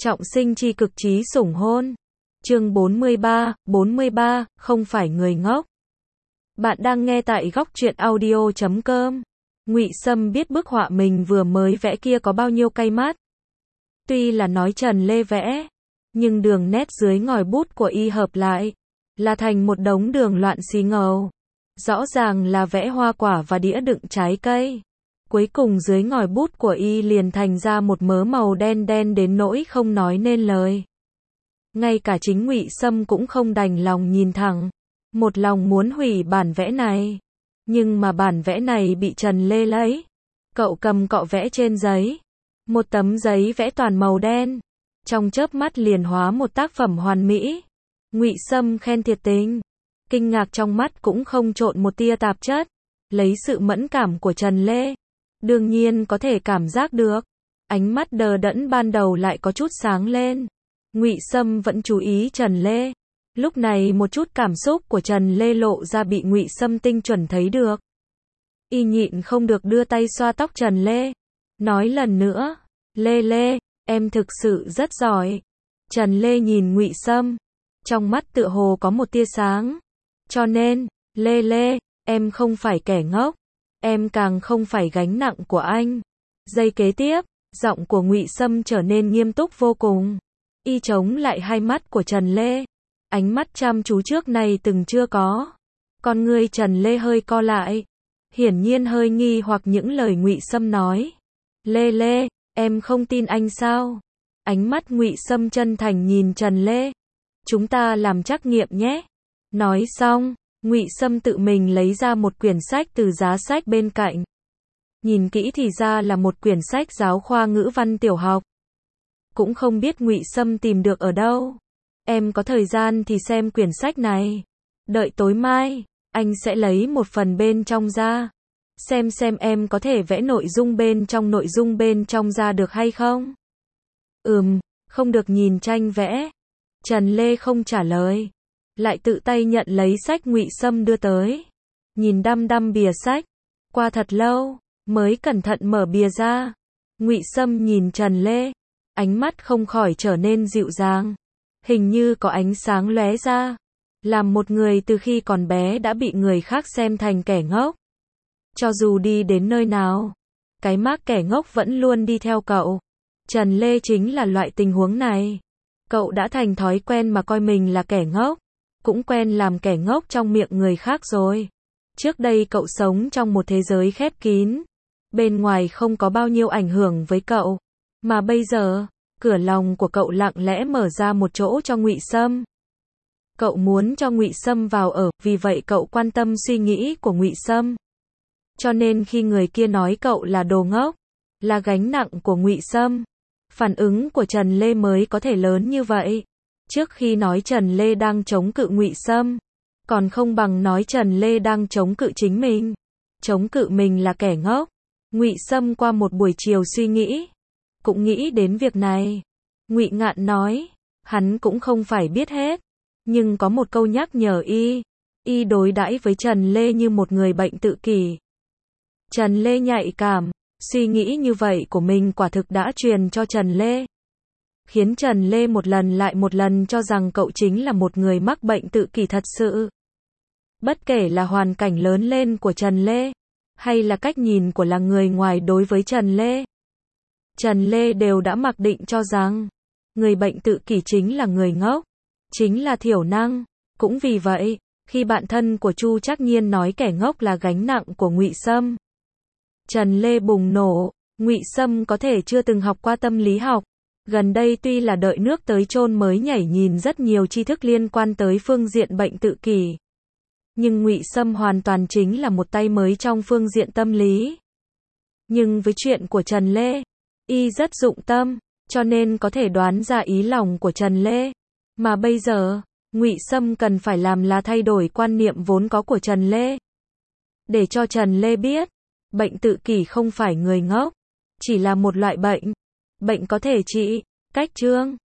Trọng sinh chi cực trí sủng hôn. Chương 43, không phải người ngốc. Bạn đang nghe tại góc truyện audio.com. Ngụy Sâm biết bức họa mình vừa mới vẽ kia có bao nhiêu cay mắt. Tuy là nói Trần Lê vẽ, nhưng đường nét dưới ngòi bút của y hợp lại là thành một đống đường loạn xí ngầu. Rõ ràng là vẽ hoa quả và đĩa đựng trái cây. Cuối cùng dưới ngòi bút của y liền thành ra một mớ màu đen đen đến nỗi không nói nên lời. Ngay cả chính Ngụy Sâm cũng không đành lòng nhìn thẳng, một lòng muốn hủy bản vẽ này. Nhưng mà bản vẽ này bị Trần Lê lấy. Cậu cầm cọ vẽ trên giấy. Một tấm giấy vẽ toàn màu đen. Trong chớp mắt liền hóa một tác phẩm hoàn mỹ. Ngụy Sâm khen thiệt tình. Kinh ngạc trong mắt cũng không trộn một tia tạp chất. Lấy sự mẫn cảm của Trần Lê, đương nhiên có thể cảm giác được. Ánh mắt đờ đẫn ban đầu lại có chút sáng lên. Ngụy Sâm vẫn chú ý Trần Lê. Lúc này một chút cảm xúc của Trần Lê lộ ra bị Ngụy Sâm tinh chuẩn thấy được. Y nhịn không được đưa tay xoa tóc Trần Lê. Nói lần nữa, Lê, em thực sự rất giỏi. Trần Lê nhìn Ngụy Sâm. Trong mắt tựa hồ có một tia sáng. Cho nên, Lê, em không phải kẻ ngốc. Em càng không phải gánh nặng của anh. Giây kế tiếp, giọng của Ngụy Sâm trở nên nghiêm túc vô cùng. Y chống lại hai mắt của Trần Lê. Ánh mắt chăm chú trước này từng chưa có. Con ngươi Trần Lê hơi co lại. Hiển nhiên hơi nghi hoặc những lời Ngụy Sâm nói. Lê, em không tin anh sao? Ánh mắt Ngụy Sâm chân thành nhìn Trần Lê. Chúng ta làm trắc nghiệm nhé. Nói xong, Ngụy Sâm tự mình lấy ra một quyển sách từ giá sách bên cạnh. Nhìn kỹ thì ra là một quyển sách giáo khoa ngữ văn tiểu học. Cũng không biết Ngụy Sâm tìm được ở đâu. Em có thời gian thì xem quyển sách này. Đợi tối mai, anh sẽ lấy một phần bên trong ra. Xem em có thể vẽ nội dung bên trong ra được hay không? Không được nhìn tranh vẽ. Trần Lê không trả lời. Lại tự tay nhận lấy sách Ngụy Sâm đưa tới. Nhìn đăm bìa sách. Qua thật lâu, mới cẩn thận mở bìa ra. Ngụy Sâm nhìn Trần Lê. Ánh mắt không khỏi trở nên dịu dàng. Hình như có ánh sáng lóe ra. Làm một người từ khi còn bé đã bị người khác xem thành kẻ ngốc. Cho dù đi đến nơi nào, cái mác kẻ ngốc vẫn luôn đi theo cậu. Trần Lê chính là loại tình huống này. Cậu đã thành thói quen mà coi mình là kẻ ngốc. Cũng quen làm kẻ ngốc trong miệng người khác rồi. Trước đây cậu sống trong một thế giới khép kín. Bên ngoài không có bao nhiêu ảnh hưởng với cậu. Mà bây giờ, cửa lòng của cậu lặng lẽ mở ra một chỗ cho Ngụy Sâm. Cậu muốn cho Ngụy Sâm vào ở, vì vậy cậu quan tâm suy nghĩ của Ngụy Sâm. Cho nên khi người kia nói cậu là đồ ngốc, là gánh nặng của Ngụy Sâm, phản ứng của Trần Lê mới có thể lớn như vậy. Trước khi nói Trần Lê đang chống cự Ngụy Sâm, còn không bằng nói Trần Lê đang chống cự chính mình. Chống cự mình là kẻ ngốc. Ngụy Sâm qua một buổi chiều suy nghĩ, cũng nghĩ đến việc này. Ngụy Ngạn nói, hắn cũng không phải biết hết, nhưng có một câu nhắc nhở y đối đãi với Trần Lê như một người bệnh tự kỷ. Trần Lê nhạy cảm, suy nghĩ như vậy của mình quả thực đã truyền cho Trần Lê. Khiến Trần Lê một lần lại một lần cho rằng cậu chính là một người mắc bệnh tự kỷ thật sự. Bất kể là hoàn cảnh lớn lên của Trần Lê, hay là cách nhìn của là người ngoài đối với Trần Lê. Trần Lê đều đã mặc định cho rằng, người bệnh tự kỷ chính là người ngốc, chính là thiểu năng. Cũng vì vậy, khi bạn thân của Chu Trác Nhiên nói kẻ ngốc là gánh nặng của Ngụy Sâm, Trần Lê bùng nổ. Ngụy Sâm có thể chưa từng học qua tâm lý học. Gần đây tuy là đợi nước tới chôn mới nhảy nhìn rất nhiều tri thức liên quan tới phương diện bệnh tự kỷ. Nhưng Ngụy Sâm hoàn toàn chính là một tay mới trong phương diện tâm lý. Nhưng với chuyện của Trần Lê, y rất dụng tâm, cho nên có thể đoán ra ý lòng của Trần Lê. Mà bây giờ, Ngụy Sâm cần phải làm là thay đổi quan niệm vốn có của Trần Lê. Để cho Trần Lê biết, bệnh tự kỷ không phải người ngốc, chỉ là một loại bệnh. Bệnh có thể trị. Cách chương